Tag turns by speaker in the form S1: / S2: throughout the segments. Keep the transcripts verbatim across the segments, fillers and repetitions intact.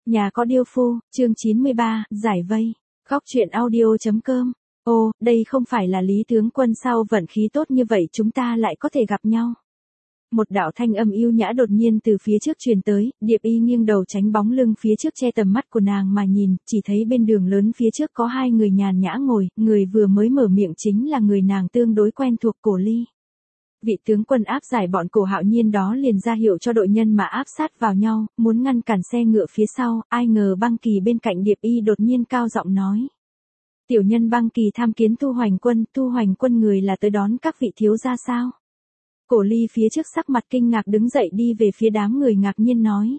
S1: Nhà có điêu phu, chương chín mươi ba, giải vây. Góc truyện audio.com. Ô, đây không phải là Lý tướng quân sao, vận khí tốt như vậy chúng ta lại có thể gặp nhau. Một đạo thanh âm yêu nhã đột nhiên từ phía trước truyền tới, Điệp Y nghiêng đầu tránh bóng lưng phía trước che tầm mắt của nàng mà nhìn, chỉ thấy bên đường lớn phía trước có hai người nhàn nhã ngồi, người vừa mới mở miệng chính là người nàng tương đối quen thuộc, Cổ Ly. Vị tướng quân áp giải bọn Cổ Hạo Nhiên đó liền ra hiệu cho đội nhân mà áp sát vào nhau, muốn ngăn cản xe ngựa phía sau, ai ngờ Băng Kỳ bên cạnh Điệp Y đột nhiên cao giọng nói. Tiểu nhân Băng Kỳ tham kiến Thu Hoành quân, Thu Hoành quân người là tới đón các vị thiếu gia sao? Cổ Ly phía trước sắc mặt kinh ngạc đứng dậy đi về phía đám người ngạc nhiên nói.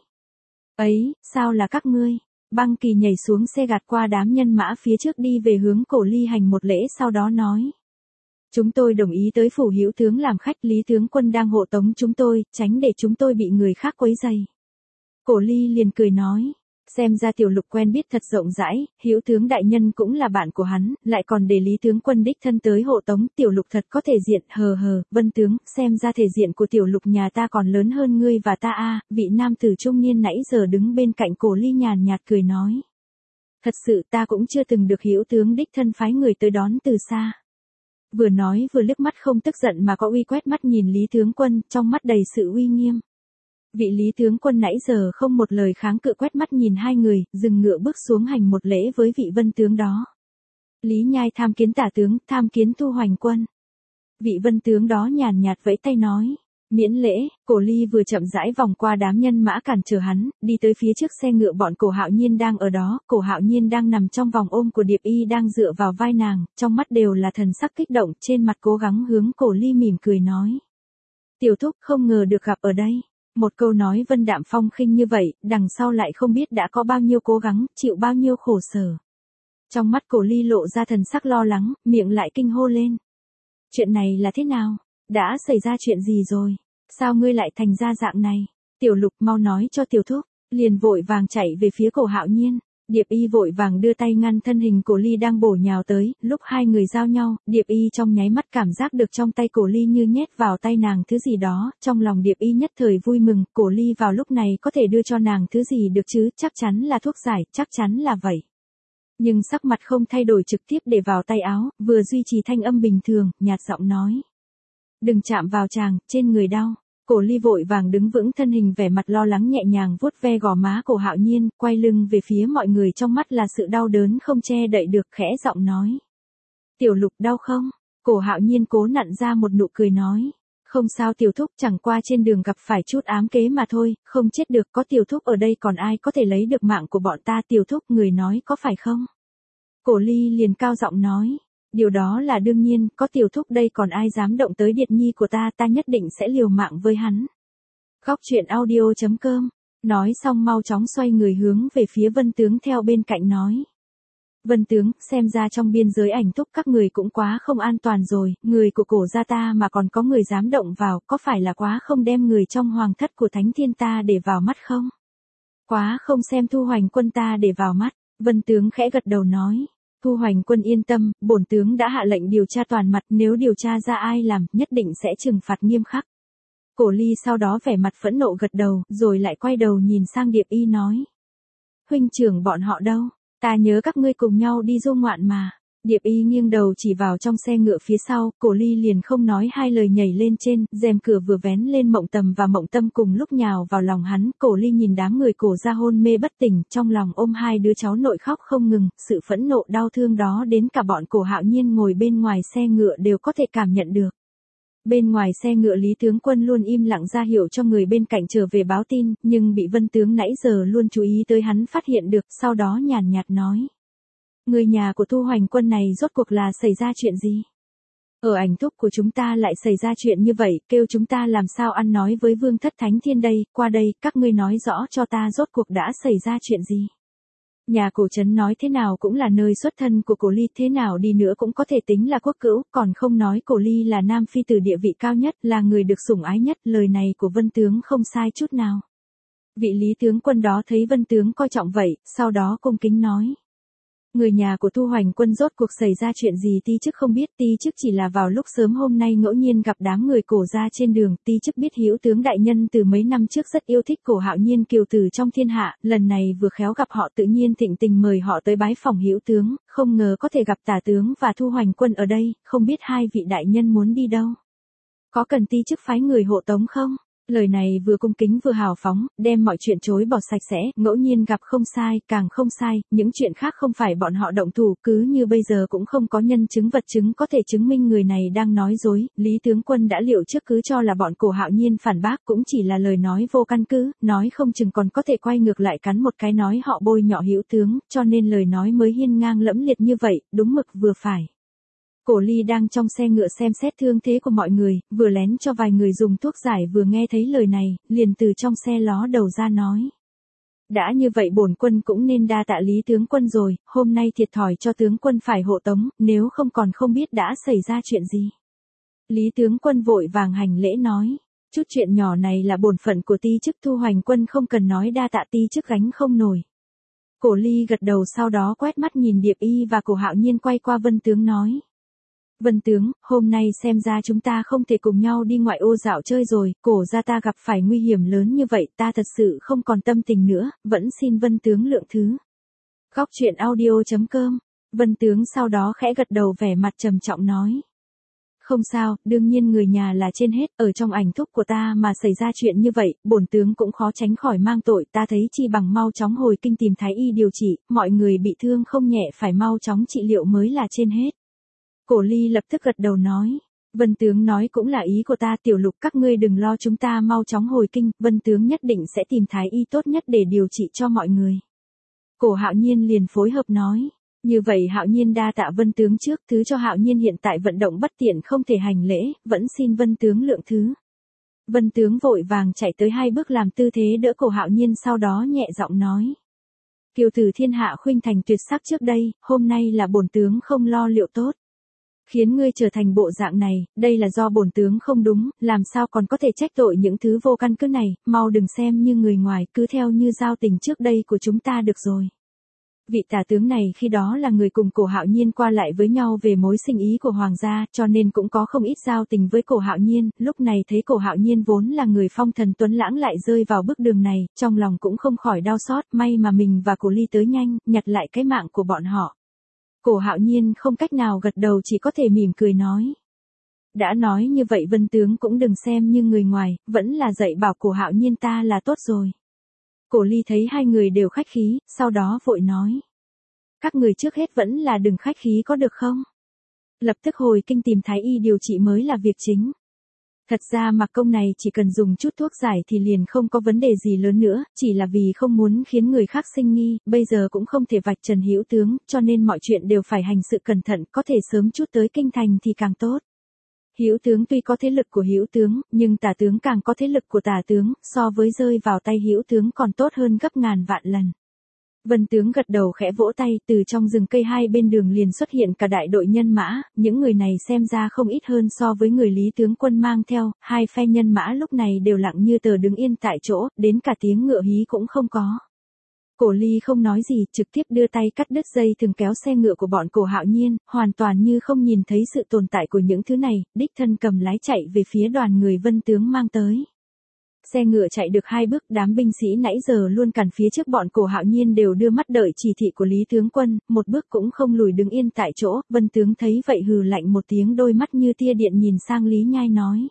S1: Ấy, sao là các ngươi? Băng Kỳ nhảy xuống xe gạt qua đám nhân mã phía trước đi về hướng Cổ Ly hành một lễ sau đó nói. Chúng tôi đồng ý tới phủ hữu tướng làm khách, Lý tướng quân đang hộ tống chúng tôi, tránh để chúng tôi bị người khác quấy rầy. Cổ Ly liền cười nói, xem ra Tiểu Lục quen biết thật rộng rãi, hữu tướng đại nhân cũng là bạn của hắn, lại còn để Lý tướng quân đích thân tới hộ tống, Tiểu Lục thật có thể diện, hờ hờ, Vân tướng, xem ra thể diện của Tiểu Lục nhà ta còn lớn hơn ngươi và ta a. Vị nam tử trung niên nãy giờ đứng bên cạnh Cổ Ly nhàn nhạt cười nói. Thật sự ta cũng chưa từng được hữu tướng đích thân phái người tới đón từ xa. Vừa nói vừa liếc mắt không tức giận mà có uy quét mắt nhìn Lý tướng quân, trong mắt đầy sự uy nghiêm. Vị Lý tướng quân nãy giờ không một lời kháng cự quét mắt nhìn hai người, dừng ngựa bước xuống hành một lễ với vị Vân tướng đó. Lý Nhai tham kiến tả tướng, tham kiến Thu Hoành quân. Vị Vân tướng đó nhàn nhạt vẫy tay nói. Miễn lễ, Cổ Ly vừa chậm rãi vòng qua đám nhân mã cản trở hắn, đi tới phía trước xe ngựa bọn Cổ Hạo Nhiên đang ở đó, Cổ Hạo Nhiên đang nằm trong vòng ôm của Điệp Y đang dựa vào vai nàng, trong mắt đều là thần sắc kích động, trên mặt cố gắng hướng Cổ Ly mỉm cười nói. Tiểu thúc không ngờ được gặp ở đây. Một câu nói vân đạm phong khinh như vậy, đằng sau lại không biết đã có bao nhiêu cố gắng, chịu bao nhiêu khổ sở. Trong mắt Cổ Ly lộ ra thần sắc lo lắng, miệng lại kinh hô lên. Chuyện này là thế nào? Đã xảy ra chuyện gì rồi? Sao ngươi lại thành ra dạng này? Tiểu Lục mau nói cho tiểu thúc, liền vội vàng chạy về phía Cổ Hạo Nhiên. Điệp Y vội vàng đưa tay ngăn thân hình Cổ Ly đang bổ nhào tới, lúc hai người giao nhau, Điệp Y trong nháy mắt cảm giác được trong tay Cổ Ly như nhét vào tay nàng thứ gì đó, trong lòng Điệp Y nhất thời vui mừng, Cổ Ly vào lúc này có thể đưa cho nàng thứ gì được chứ, chắc chắn là thuốc giải, chắc chắn là vậy. Nhưng sắc mặt không thay đổi trực tiếp để vào tay áo, vừa duy trì thanh âm bình thường, nhạt giọng nói. Đừng chạm vào chàng, trên người đau. Cổ Ly vội vàng đứng vững thân hình vẻ mặt lo lắng nhẹ nhàng vuốt ve gò má Cổ Hạo Nhiên, quay lưng về phía mọi người trong mắt là sự đau đớn không che đậy được, khẽ giọng nói. Tiểu Lục đau không? Cổ Hạo Nhiên cố nặn ra một nụ cười nói. Không sao tiểu thúc, chẳng qua trên đường gặp phải chút ám kế mà thôi, không chết được, có tiểu thúc ở đây còn ai có thể lấy được mạng của bọn ta, tiểu thúc người nói có phải không? Cổ Ly liền cao giọng nói. Điều đó là đương nhiên, có tiểu thúc đây còn ai dám động tới Điệp Nhi của ta, ta nhất định sẽ liều mạng với hắn. Góc truyện audio.com. Nói xong mau chóng xoay người hướng về phía Vân tướng theo bên cạnh nói. Vân tướng, xem ra trong biên giới Ảnh Thúc các người cũng quá không an toàn rồi, người của Cổ gia ta mà còn có người dám động vào, có phải là quá không đem người trong hoàng thất của Thánh Thiên ta để vào mắt không? Quá không xem Thu Hoành quân ta để vào mắt, Vân tướng khẽ gật đầu nói. Thu Hoành quân yên tâm, bổn tướng đã hạ lệnh điều tra toàn mặt, nếu điều tra ra ai làm, nhất định sẽ trừng phạt nghiêm khắc. Cổ Ly sau đó vẻ mặt phẫn nộ gật đầu, rồi lại quay đầu nhìn sang Điệp Y nói. Huynh trưởng bọn họ đâu? Ta nhớ các ngươi cùng nhau đi du ngoạn mà. Điệp Y nghiêng đầu chỉ vào trong xe ngựa phía sau, Cổ Ly liền không nói hai lời nhảy lên trên, rèm cửa vừa vén lên, Mộng Tầm và Mộng Tâm cùng lúc nhào vào lòng hắn, Cổ Ly nhìn đám người Cổ gia hôn mê bất tỉnh, trong lòng ôm hai đứa cháu nội khóc không ngừng, sự phẫn nộ đau thương đó đến cả bọn Cổ Hạo Nhiên ngồi bên ngoài xe ngựa đều có thể cảm nhận được. Bên ngoài xe ngựa Lý tướng quân luôn im lặng ra hiệu cho người bên cạnh trở về báo tin, nhưng bị Vân tướng nãy giờ luôn chú ý tới hắn phát hiện được, sau đó nhàn nhạt nói. Người nhà của Thu Hoành quân này rốt cuộc là xảy ra chuyện gì? Ở Ảnh Thúc của chúng ta lại xảy ra chuyện như vậy, kêu chúng ta làm sao ăn nói với Vương thất Thánh Thiên đây, qua đây, các ngươi nói rõ cho ta rốt cuộc đã xảy ra chuyện gì? Nhà Cổ Trấn nói thế nào cũng là nơi xuất thân của Cổ Ly, thế nào đi nữa cũng có thể tính là quốc cữu, còn không nói Cổ Ly là nam phi tử địa vị cao nhất, là người được sủng ái nhất, lời này của Vân tướng không sai chút nào. Vị Lý tướng quân đó thấy Vân tướng coi trọng vậy, sau đó cung kính nói. Người nhà của Thu Hoành Quân rốt cuộc xảy ra chuyện gì ti chức không biết, ti chức chỉ là vào lúc sớm hôm nay ngẫu nhiên gặp đám người Cổ gia trên đường, ti chức biết Hữu tướng đại nhân từ mấy năm trước rất yêu thích Cổ Hạo Nhiên kiều tử trong thiên hạ, lần này vừa khéo gặp họ tự nhiên thịnh tình mời họ tới bái phỏng Hữu tướng, không ngờ có thể gặp Tả tướng và Thu Hoành Quân ở đây, không biết hai vị đại nhân muốn đi đâu. Có cần ti chức phái người hộ tống không? Lời này vừa cung kính vừa hào phóng, đem mọi chuyện chối bỏ sạch sẽ, ngẫu nhiên gặp không sai, càng không sai, những chuyện khác không phải bọn họ động thủ, cứ như bây giờ cũng không có nhân chứng vật chứng có thể chứng minh người này đang nói dối, Lý tướng quân đã liệu trước cứ cho là bọn Cổ Hạo Nhiên phản bác cũng chỉ là lời nói vô căn cứ, nói không chừng còn có thể quay ngược lại cắn một cái nói họ bôi nhọ Hữu tướng, cho nên lời nói mới hiên ngang lẫm liệt như vậy, đúng mực vừa phải. Cổ Ly đang trong xe ngựa xem xét thương thế của mọi người, vừa lén cho vài người dùng thuốc giải vừa nghe thấy lời này, liền từ trong xe ló đầu ra nói. Đã như vậy bổn quân cũng nên đa tạ Lý tướng quân rồi, hôm nay thiệt thòi cho tướng quân phải hộ tống, nếu không còn không biết đã xảy ra chuyện gì. Lý tướng quân vội vàng hành lễ nói, chút chuyện nhỏ này là bổn phận của ti chức, Thu Hoành Quân không cần nói đa tạ, ti chức gánh không nổi. Cổ Ly gật đầu, sau đó quét mắt nhìn Điệp Y và Cổ Hạo Nhiên quay qua Vân tướng nói. Vân tướng, hôm nay xem ra chúng ta không thể cùng nhau đi ngoại ô dạo chơi rồi, Cổ gia ta gặp phải nguy hiểm lớn như vậy, ta thật sự không còn tâm tình nữa, vẫn xin Vân tướng lượng thứ. Góc truyện audio chấm com, Vân tướng sau đó khẽ gật đầu vẻ mặt trầm trọng nói. Không sao, đương nhiên người nhà là trên hết, ở trong ảnh thúc của ta mà xảy ra chuyện như vậy, bổn tướng cũng khó tránh khỏi mang tội, ta thấy chi bằng mau chóng hồi kinh tìm thái y điều trị, mọi người bị thương không nhẹ phải mau chóng trị liệu mới là trên hết. Cổ Ly lập tức gật đầu nói, Vân tướng nói cũng là ý của ta, Tiểu Lục các ngươi đừng lo, chúng ta mau chóng hồi kinh, Vân tướng nhất định sẽ tìm thái y tốt nhất để điều trị cho mọi người. Cổ Hạo Nhiên liền phối hợp nói, như vậy Hạo Nhiên đa tạ Vân tướng trước, thứ cho Hạo Nhiên hiện tại vận động bất tiện không thể hành lễ, vẫn xin Vân tướng lượng thứ. Vân tướng vội vàng chạy tới hai bước làm tư thế đỡ Cổ Hạo Nhiên, sau đó nhẹ giọng nói. Kiều tử thiên hạ khuynh thành tuyệt sắc trước đây, hôm nay là bổn tướng không lo liệu tốt. Khiến ngươi trở thành bộ dạng này, đây là do bổn tướng không đúng, làm sao còn có thể trách tội những thứ vô căn cứ này, mau đừng xem như người ngoài, cứ theo như giao tình trước đây của chúng ta được rồi. Vị tả tướng này khi đó là người cùng Cổ Hạo Nhiên qua lại với nhau về mối sinh ý của hoàng gia, cho nên cũng có không ít giao tình với Cổ Hạo Nhiên, lúc này thấy Cổ Hạo Nhiên vốn là người phong thần tuấn lãng lại rơi vào bước đường này, trong lòng cũng không khỏi đau xót, may mà mình và Cổ Ly tới nhanh, nhặt lại cái mạng của bọn họ. Cổ Hạo Nhiên không cách nào gật đầu, chỉ có thể mỉm cười nói. Đã nói như vậy Vân tướng cũng đừng xem như người ngoài, vẫn là dạy bảo Cổ Hạo Nhiên ta là tốt rồi. Cổ Ly thấy hai người đều khách khí, sau đó vội nói. Các người trước hết vẫn là đừng khách khí có được không? Lập tức hồi kinh tìm thái y điều trị mới là việc chính. Thật ra mặc công này chỉ cần dùng chút thuốc giải thì liền không có vấn đề gì lớn nữa, chỉ là vì không muốn khiến người khác sinh nghi, bây giờ cũng không thể vạch trần Hữu tướng, cho nên mọi chuyện đều phải hành sự cẩn thận, có thể sớm chút tới kinh thành thì càng tốt. Hữu tướng tuy có thế lực của Hữu tướng, nhưng Tả tướng càng có thế lực của Tả tướng, so với rơi vào tay Hữu tướng còn tốt hơn gấp ngàn vạn lần. Vân tướng gật đầu khẽ vỗ tay, từ trong rừng cây hai bên đường liền xuất hiện cả đại đội nhân mã, những người này xem ra không ít hơn so với người Lý tướng quân mang theo, hai phe nhân mã lúc này đều lặng như tờ đứng yên tại chỗ, đến cả tiếng ngựa hí cũng không có. Cổ Ly không nói gì, trực tiếp đưa tay cắt đứt dây thừng kéo xe ngựa của bọn Cổ Hạo Nhiên, hoàn toàn như không nhìn thấy sự tồn tại của những thứ này, đích thân cầm lái chạy về phía đoàn người Vân tướng mang tới. Xe ngựa chạy được hai bước, đám binh sĩ nãy giờ luôn cản phía trước bọn Cổ Hạo Nhiên đều đưa mắt đợi chỉ thị của Lý tướng quân, một bước cũng không lùi đứng yên tại chỗ, Vân tướng thấy vậy hừ lạnh một tiếng, đôi mắt như tia điện nhìn sang Lý Nhai nói.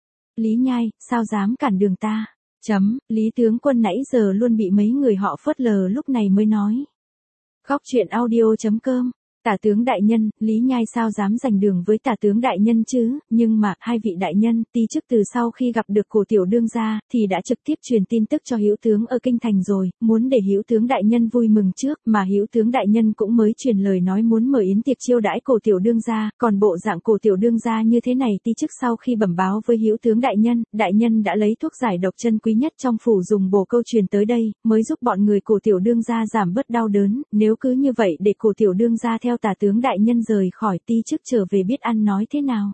S1: Lý Nhai, sao dám cản đường ta? Chấm, Lý tướng quân nãy giờ luôn bị mấy người họ phớt lờ lúc này mới nói. Góc truyện audio chấm com. Tả tướng đại nhân, Lý Nhai sao dám giành đường với tả tướng đại nhân chứ, nhưng mà, hai vị đại nhân, ti chức từ sau khi gặp được Cổ tiểu đương gia, thì đã trực tiếp truyền tin tức cho Hữu tướng ở kinh thành rồi, muốn để Hữu tướng đại nhân vui mừng trước, mà Hữu tướng đại nhân cũng mới truyền lời nói muốn mở yến tiệc chiêu đãi Cổ tiểu đương gia, còn bộ dạng Cổ tiểu đương gia như thế này, ti chức sau khi bẩm báo với Hữu tướng đại nhân, đại nhân đã lấy thuốc giải độc chân quý nhất trong phủ dùng bổ câu truyền tới đây, mới giúp bọn người Cổ tiểu đương gia giảm bớt đau đớn, nếu cứ như vậy để Cổ tiểu đương gia theo tả tướng đại nhân rời khỏi, ti chức trở về biết ăn nói thế nào.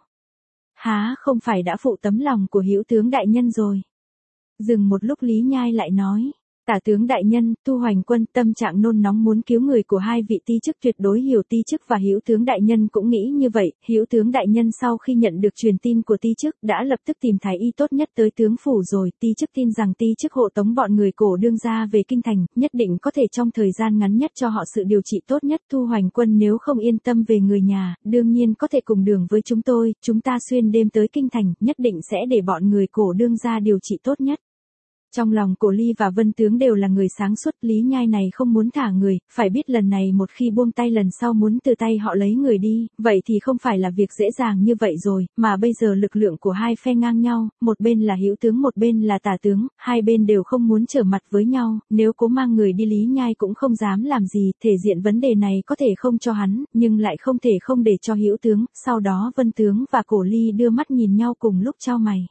S1: Há không phải đã phụ tấm lòng của Hữu tướng đại nhân rồi. Dừng một lúc Lý Nhai lại nói, Tả tướng đại nhân, Thu Hoành Quân tâm trạng nôn nóng muốn cứu người của hai vị ti chức tuyệt đối hiểu ti chức và Hữu tướng đại nhân cũng nghĩ như vậy. Hữu tướng đại nhân sau khi nhận được truyền tin của ti chức đã lập tức tìm thái y tốt nhất tới tướng phủ rồi. Ti chức tin rằng ti chức hộ tống bọn người Cổ đương gia về kinh thành, nhất định có thể trong thời gian ngắn nhất cho họ sự điều trị tốt nhất. Thu Hoành Quân nếu không yên tâm về người nhà, đương nhiên có thể cùng đường với chúng tôi, chúng ta xuyên đêm tới kinh thành, nhất định sẽ để bọn người Cổ đương gia điều trị tốt nhất. Trong lòng Cổ Ly và Vân Tướng đều là người sáng suốt, Lý Nhai này không muốn thả người, phải biết lần này một khi buông tay lần sau muốn từ tay họ lấy người đi, vậy thì không phải là việc dễ dàng như vậy rồi, mà bây giờ lực lượng của hai phe ngang nhau, một bên là Hữu tướng một bên là Tả tướng, hai bên đều không muốn trở mặt với nhau, nếu cố mang người đi Lý Nhai cũng không dám làm gì, thể diện vấn đề này có thể không cho hắn, nhưng lại không thể không để cho Hữu tướng, sau đó Vân Tướng và Cổ Ly đưa mắt nhìn nhau cùng lúc chau mày.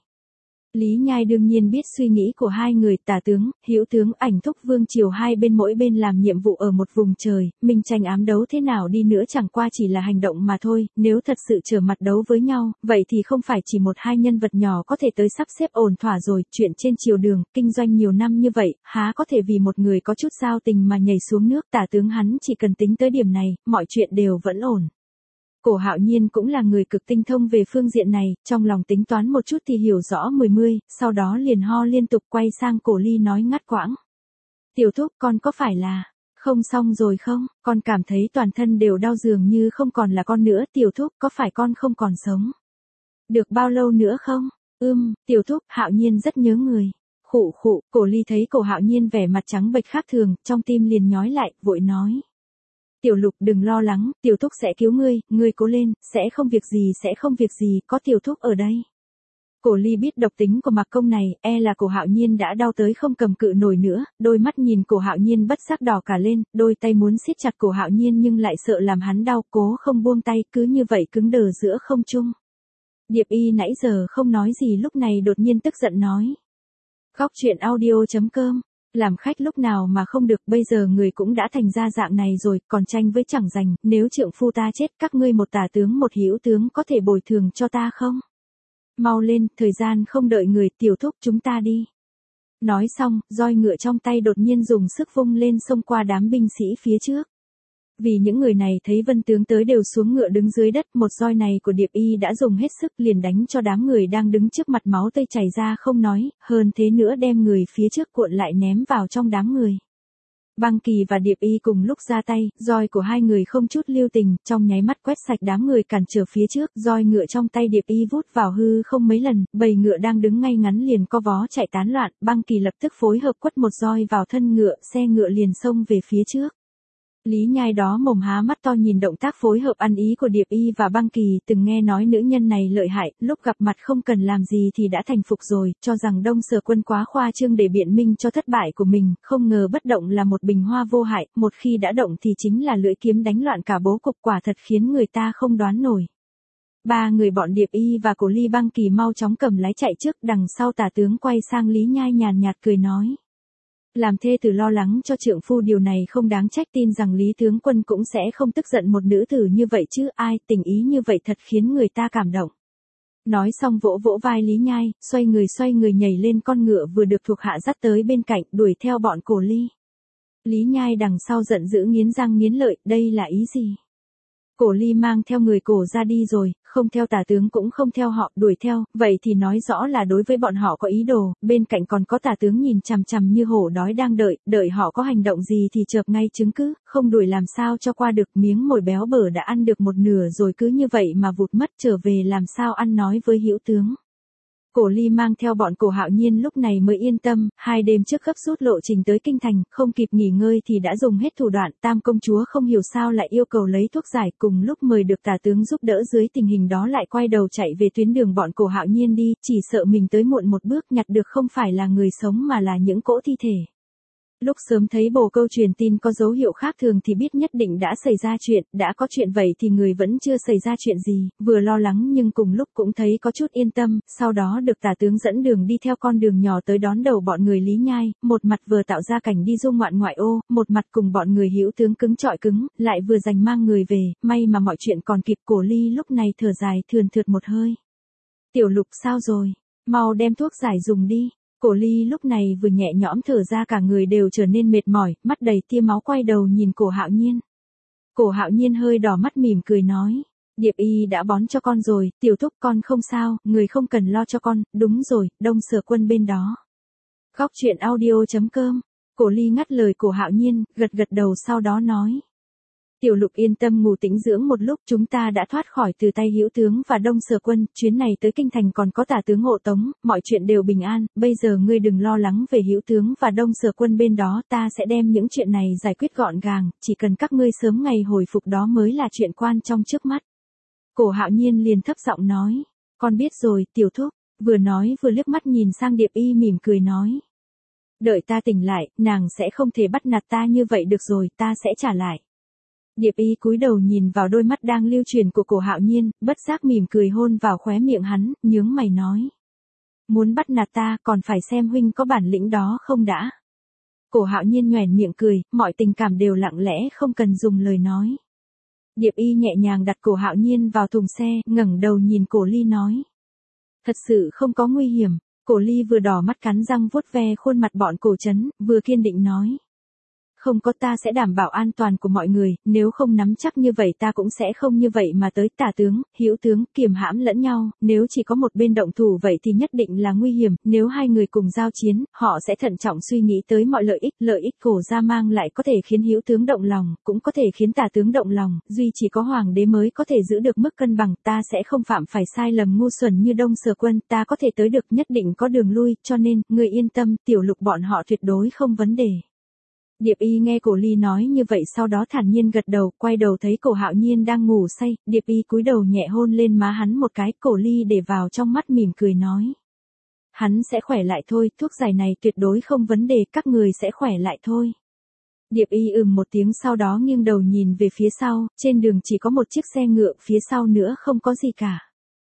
S1: Lý Nhai đương nhiên biết suy nghĩ của hai người, Tả tướng, Hữu tướng, Ảnh Thúc vương triều hai bên mỗi bên làm nhiệm vụ ở một vùng trời, minh tranh ám đấu thế nào đi nữa chẳng qua chỉ là hành động mà thôi, nếu thật sự trở mặt đấu với nhau, vậy thì không phải chỉ một hai nhân vật nhỏ có thể tới sắp xếp ổn thỏa rồi, chuyện trên triều đường, kinh doanh nhiều năm như vậy, há có thể vì một người có chút giao tình mà nhảy xuống nước. Tả tướng hắn chỉ cần tính tới điểm này, mọi chuyện đều vẫn ổn. Cổ Hạo Nhiên cũng là người cực tinh thông về phương diện này, trong lòng tính toán một chút thì hiểu rõ mười mươi, sau đó liền ho liên tục quay sang Cổ Ly nói ngắt quãng. Tiểu Thúc, con có phải là không xong rồi không? Con cảm thấy toàn thân đều đau dường như không còn là con nữa. Tiểu Thúc, có phải con không còn sống được bao lâu nữa không? Ưm, Tiểu Thúc, Hạo Nhiên rất nhớ người. Khụ khụ, Cổ Ly thấy Cổ Hạo Nhiên vẻ mặt trắng bệch khác thường, trong tim liền nhói lại, vội nói. Tiểu Lục đừng lo lắng, Tiểu Thúc sẽ cứu ngươi, ngươi cố lên, sẽ không việc gì sẽ không việc gì, có Tiểu Thúc ở đây. Cổ Ly biết độc tính của Mạc Công này, e là Cổ Hạo Nhiên đã đau tới không cầm cự nổi nữa, đôi mắt nhìn Cổ Hạo Nhiên bất giác đỏ cả lên, đôi tay muốn siết chặt Cổ Hạo Nhiên nhưng lại sợ làm hắn đau, cố không buông tay, cứ như vậy cứng đờ giữa không trung. Điệp Y nãy giờ không nói gì lúc này đột nhiên tức giận nói. Góc truyện audio chấm com Làm khách lúc nào mà không được, bây giờ người cũng đã thành ra dạng này rồi, còn tranh với chẳng giành, nếu trượng phu ta chết, các ngươi một Tả tướng một Hữu tướng có thể bồi thường cho ta không? Mau lên, thời gian không đợi người, Tiểu Thúc chúng ta đi. Nói xong, roi ngựa trong tay đột nhiên dùng sức vung lên xông qua đám binh sĩ phía trước. Vì những người này thấy Vân Tướng tới đều xuống ngựa đứng dưới đất, một roi này của Điệp Y đã dùng hết sức liền đánh cho đám người đang đứng trước mặt máu tươi chảy ra không nói, hơn thế nữa đem người phía trước cuộn lại ném vào trong đám người. Băng Kỳ và Điệp Y cùng lúc ra tay, roi của hai người không chút lưu tình, trong nháy mắt quét sạch đám người cản trở phía trước, roi ngựa trong tay Điệp Y vút vào hư không mấy lần, bầy ngựa đang đứng ngay ngắn liền co vó chạy tán loạn, Băng Kỳ lập tức phối hợp quất một roi vào thân ngựa, xe ngựa liền xông về phía trước. Lý Nhai đó mồm há mắt to nhìn động tác phối hợp ăn ý của Điệp Y và Băng Kỳ, từng nghe nói nữ nhân này lợi hại, lúc gặp mặt không cần làm gì thì đã thành phục rồi, cho rằng Đông Sở Quân quá khoa trương để biện minh cho thất bại của mình, không ngờ bất động là một bình hoa vô hại, một khi đã động thì chính là lưỡi kiếm đánh loạn cả bố cục, quả thật khiến người ta không đoán nổi. Ba người bọn Điệp Y và Cổ Ly Băng Kỳ mau chóng cầm lái chạy trước, đằng sau Tả tướng quay sang Lý Nhai nhàn nhạt cười nói. Làm thê tử lo lắng cho trượng phu điều này không đáng trách, tin rằng Lý tướng quân cũng sẽ không tức giận một nữ tử như vậy chứ, ai, tình ý như vậy thật khiến người ta cảm động. Nói xong vỗ vỗ vai Lý Nhai, xoay người xoay người nhảy lên con ngựa vừa được thuộc hạ dắt tới bên cạnh, đuổi theo bọn Cổ Ly. Lý Nhai đằng sau giận dữ nghiến răng nghiến lợi, đây là ý gì? Cổ Ly mang theo người Cổ ra đi rồi, không theo Tả tướng cũng không theo họ, đuổi theo, vậy thì nói rõ là đối với bọn họ có ý đồ, bên cạnh còn có Tả tướng nhìn chằm chằm như hổ đói đang đợi, đợi họ có hành động gì thì chợp ngay chứng cứ, không đuổi làm sao cho qua được, miếng mồi béo bở đã ăn được một nửa rồi cứ như vậy mà vụt mất, trở về làm sao ăn nói với Hữu tướng. Cổ Ly mang theo bọn Cổ Hạo Nhiên lúc này mới yên tâm, hai đêm trước gấp rút lộ trình tới kinh thành, không kịp nghỉ ngơi thì đã dùng hết thủ đoạn, Tam công chúa không hiểu sao lại yêu cầu lấy thuốc giải, cùng lúc mời được Tả tướng giúp đỡ dưới tình hình đó lại quay đầu chạy về tuyến đường bọn Cổ Hạo Nhiên đi, chỉ sợ mình tới muộn một bước nhặt được không phải là người sống mà là những cỗ thi thể. Lúc sớm thấy bồ câu truyền tin có dấu hiệu khác thường thì biết nhất định đã xảy ra chuyện, đã có chuyện vậy thì người vẫn chưa xảy ra chuyện gì, vừa lo lắng nhưng cùng lúc cũng thấy có chút yên tâm, sau đó được Tả tướng dẫn đường đi theo con đường nhỏ tới đón đầu bọn người Lý Nhai, một mặt vừa tạo ra cảnh đi du ngoạn ngoại ô, một mặt cùng bọn người Hữu tướng cứng trọi cứng, lại vừa giành mang người về, may mà mọi chuyện còn kịp. Cổ Ly lúc này thở dài thườn thượt một hơi. Tiểu Lục sao rồi? Mau đem thuốc giải dùng đi. Cổ Ly lúc này vừa nhẹ nhõm thở ra cả người đều trở nên mệt mỏi, mắt đầy tia máu quay đầu nhìn Cổ Hạo Nhiên. Cổ Hạo Nhiên hơi đỏ mắt mỉm cười nói, Điệp Y đã bón cho con rồi, tiểu thúc con không sao, người không cần lo cho con, đúng rồi, Đông Sở Quân bên đó. Góc truyện audio chấm com. Cổ Ly ngắt lời Cổ Hạo Nhiên, gật gật đầu sau đó nói. Tiểu Lục yên tâm ngủ tĩnh dưỡng một lúc, chúng ta đã thoát khỏi từ tay Hữu tướng và Đông Sở Quân, chuyến này tới kinh thành còn có Tả tướng hộ tống, mọi chuyện đều bình an, bây giờ ngươi đừng lo lắng về Hữu tướng và Đông Sở Quân bên đó, ta sẽ đem những chuyện này giải quyết gọn gàng, chỉ cần các ngươi sớm ngày hồi phục đó mới là chuyện quan trọng trước mắt. Cổ Hạo Nhiên liền thấp giọng nói, con biết rồi, tiểu thúc, vừa nói vừa liếc mắt nhìn sang Điệp Y mỉm cười nói. Đợi ta tỉnh lại, nàng sẽ không thể bắt nạt ta như vậy được rồi, ta sẽ trả lại. Điệp Y cúi đầu nhìn vào đôi mắt đang lưu truyền của Cổ Hạo Nhiên, bất giác mỉm cười hôn vào khóe miệng hắn, nhướng mày nói. Muốn bắt nạt ta còn phải xem huynh có bản lĩnh đó không đã. Cổ Hạo Nhiên nhoẻn miệng cười, mọi tình cảm đều lặng lẽ không cần dùng lời nói. Điệp Y nhẹ nhàng đặt Cổ Hạo Nhiên vào thùng xe, ngẩng đầu nhìn Cổ Ly nói. Thật sự không có nguy hiểm. Cổ Ly vừa đỏ mắt cắn răng vuốt ve khuôn mặt bọn Cổ Trấn, vừa kiên định nói. Không có, ta sẽ đảm bảo an toàn của mọi người, nếu không nắm chắc như vậy ta cũng sẽ không như vậy mà tới. Tả tướng, Hữu tướng, kiềm hãm lẫn nhau, nếu chỉ có một bên động thủ vậy thì nhất định là nguy hiểm, nếu hai người cùng giao chiến, họ sẽ thận trọng suy nghĩ tới mọi lợi ích, lợi ích Cổ gia mang lại có thể khiến Hữu tướng động lòng, cũng có thể khiến Tả tướng động lòng, duy chỉ có hoàng đế mới có thể giữ được mức cân bằng, ta sẽ không phạm phải sai lầm ngu xuẩn như Đông Sở Quân, ta có thể tới được, nhất định có đường lui, cho nên, người yên tâm, Tiểu Lục bọn họ tuyệt đối không vấn đề. Điệp Y nghe Cổ Ly nói như vậy sau đó thản nhiên gật đầu, quay đầu thấy Cổ Hạo Nhiên đang ngủ say, Điệp Y cúi đầu nhẹ hôn lên má hắn một cái, Cổ Ly để vào trong mắt mỉm cười nói. Hắn sẽ khỏe lại thôi, thuốc giải này tuyệt đối không vấn đề, các người sẽ khỏe lại thôi. Điệp Y ừm một tiếng sau đó nghiêng đầu nhìn về phía sau, trên đường chỉ có một chiếc xe ngựa, phía sau nữa không có gì cả.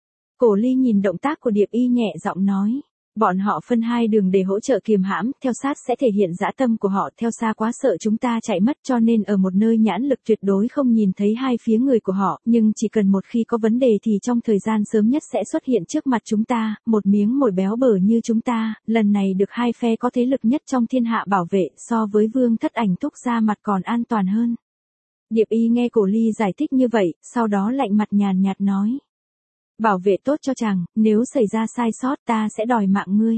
S1: Cổ Ly nhìn động tác của Điệp Y nhẹ giọng nói. Bọn họ phân hai đường để hỗ trợ kiềm hãm, theo sát sẽ thể hiện dã tâm của họ, theo xa quá sợ chúng ta chạy mất cho nên ở một nơi nhãn lực tuyệt đối không nhìn thấy hai phía người của họ, nhưng chỉ cần một khi có vấn đề thì trong thời gian sớm nhất sẽ xuất hiện trước mặt chúng ta, một miếng mồi béo bở như chúng ta, lần này được hai phe có thế lực nhất trong thiên hạ bảo vệ, so với Vương Thất Ảnh thúc ra mặt còn an toàn hơn. Điệp Y nghe Cổ Ly giải thích như vậy, sau đó lạnh mặt nhàn nhạt nói. Bảo vệ tốt cho chàng, nếu xảy ra sai sót ta sẽ đòi mạng ngươi.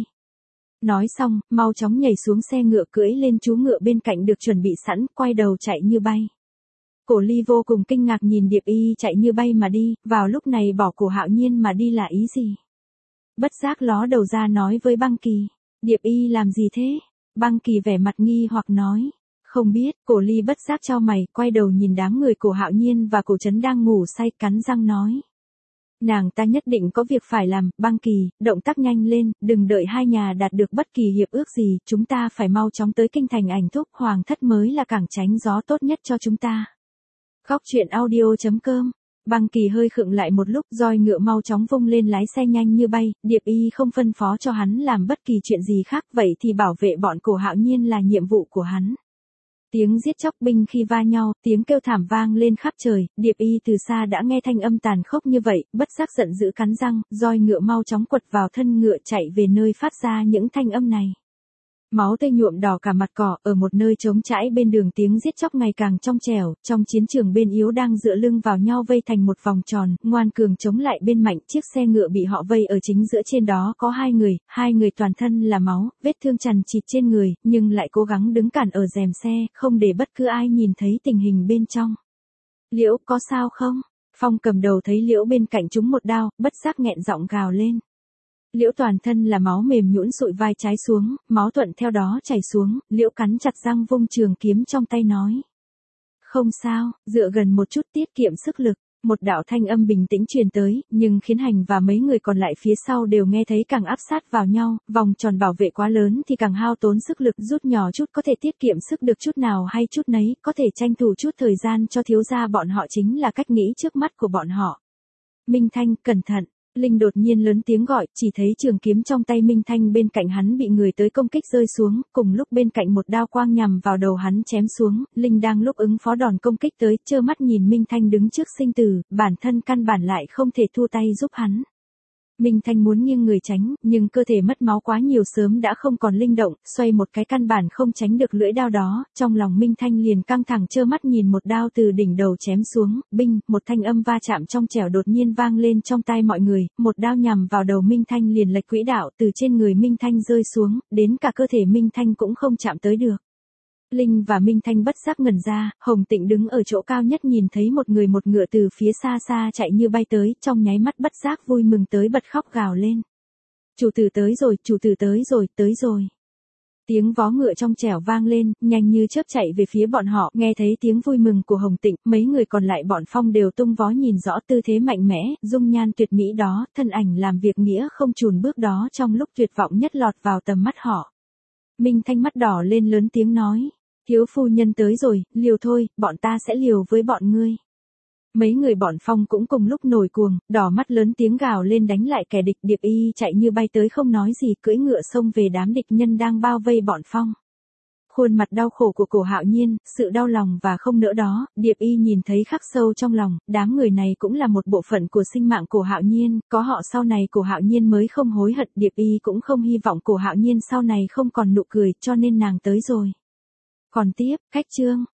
S1: Nói xong, mau chóng nhảy xuống xe ngựa cưỡi lên chú ngựa bên cạnh được chuẩn bị sẵn, quay đầu chạy như bay. Cổ Ly vô cùng kinh ngạc nhìn Điệp Y chạy như bay mà đi, vào lúc này bỏ Cổ Hạo Nhiên mà đi là ý gì? Bất giác ló đầu ra nói với Băng Kỳ, Điệp Y làm gì thế? Băng Kỳ vẻ mặt nghi hoặc nói. Không biết, Cổ Ly bất giác chau mày, quay đầu nhìn đám người Cổ Hạo Nhiên và Cổ Trấn đang ngủ say, cắn răng nói. Nàng ta nhất định có việc phải làm, Băng Kỳ, động tác nhanh lên, đừng đợi hai nhà đạt được bất kỳ hiệp ước gì, chúng ta phải mau chóng tới kinh thành Ảnh thúc, hoàng thất mới là cảng tránh gió tốt nhất cho chúng ta. Góc truyện audio chấm com. Băng Kỳ hơi khựng lại một lúc, roi ngựa mau chóng vung lên lái xe nhanh như bay, Điệp Y không phân phó cho hắn làm bất kỳ chuyện gì khác, vậy thì bảo vệ bọn Cổ Hạo Nhiên là nhiệm vụ của hắn. Tiếng giết chóc binh khi va nhau, tiếng kêu thảm vang lên khắp trời, Điệp Y từ xa đã nghe thanh âm tàn khốc như vậy, bất giác giận dữ cắn răng, roi ngựa mau chóng quật vào thân ngựa chạy về nơi phát ra những thanh âm này. Máu tươi nhuộm đỏ cả mặt cỏ, ở một nơi trống trải bên đường tiếng giết chóc ngày càng trong trẻo, trong chiến trường bên yếu đang dựa lưng vào nhau vây thành một vòng tròn, ngoan cường chống lại bên mạnh, chiếc xe ngựa bị họ vây ở chính giữa, trên đó có hai người, hai người toàn thân là máu, vết thương chằng chịt trên người, nhưng lại cố gắng đứng cản ở rèm xe, không để bất cứ ai nhìn thấy tình hình bên trong. Liễu, có sao không? Phong cầm đầu thấy Liễu bên cạnh trúng một đao, bất giác nghẹn giọng gào lên. Liễu toàn thân là máu mềm nhũn sụi vai trái xuống, máu thuận theo đó chảy xuống, Liễu cắn chặt răng vung trường kiếm trong tay nói. Không sao, dựa gần một chút tiết kiệm sức lực, một đạo thanh âm bình tĩnh truyền tới, nhưng khiến Hành và mấy người còn lại phía sau đều nghe thấy càng áp sát vào nhau, vòng tròn bảo vệ quá lớn thì càng hao tốn sức lực, rút nhỏ chút có thể tiết kiệm sức được chút nào hay chút nấy, có thể tranh thủ chút thời gian cho thiếu gia bọn họ chính là cách nghĩ trước mắt của bọn họ. Minh Thanh, cẩn thận. Linh đột nhiên lớn tiếng gọi, chỉ thấy trường kiếm trong tay Minh Thanh bên cạnh hắn bị người tới công kích rơi xuống, cùng lúc bên cạnh một đao quang nhằm vào đầu hắn chém xuống, Linh đang lúc ứng phó đòn công kích tới, trơ mắt nhìn Minh Thanh đứng trước sinh tử, bản thân căn bản lại không thể thu tay giúp hắn. Minh Thanh muốn nghiêng người tránh, nhưng cơ thể mất máu quá nhiều sớm đã không còn linh động, xoay một cái căn bản không tránh được lưỡi đao đó, trong lòng Minh Thanh liền căng thẳng trơ mắt nhìn một đao từ đỉnh đầu chém xuống, binh, một thanh âm va chạm trong trẻo đột nhiên vang lên trong tai mọi người, một đao nhằm vào đầu Minh Thanh liền lệch quỹ đạo từ trên người Minh Thanh rơi xuống, đến cả cơ thể Minh Thanh cũng không chạm tới được. Linh và Minh Thanh bất giác ngẩn ra, Hồng Tịnh đứng ở chỗ cao nhất nhìn thấy một người một ngựa từ phía xa xa chạy như bay tới, trong nháy mắt bất giác vui mừng tới bật khóc gào lên. Chủ tử tới rồi, chủ tử tới rồi, tới rồi. Tiếng vó ngựa trong trẻo vang lên, nhanh như chớp chạy về phía bọn họ, nghe thấy tiếng vui mừng của Hồng Tịnh, mấy người còn lại bọn Phong đều tung vó nhìn rõ tư thế mạnh mẽ, dung nhan tuyệt mỹ đó, thân ảnh làm việc nghĩa không chùn bước đó trong lúc tuyệt vọng nhất lọt vào tầm mắt họ. Minh Thanh mắt đỏ lên lớn tiếng nói, thiếu phu nhân tới rồi, liều thôi, bọn ta sẽ liều với bọn ngươi. Mấy người bọn Phong cũng cùng lúc nổi cuồng, đỏ mắt lớn tiếng gào lên đánh lại kẻ địch. Điệp Y chạy như bay tới không nói gì, cưỡi ngựa xông về đám địch nhân đang bao vây bọn Phong. Khuôn mặt đau khổ của Cổ Hạo Nhiên, sự đau lòng và không nỡ đó, Điệp Y nhìn thấy khắc sâu trong lòng, đám người này cũng là một bộ phận của sinh mạng Cổ Hạo Nhiên, có họ sau này Cổ Hạo Nhiên mới không hối hận. Điệp Y cũng không hy vọng Cổ Hạo Nhiên sau này không còn nụ cười, cho nên nàng tới rồi. Còn tiếp, khách chương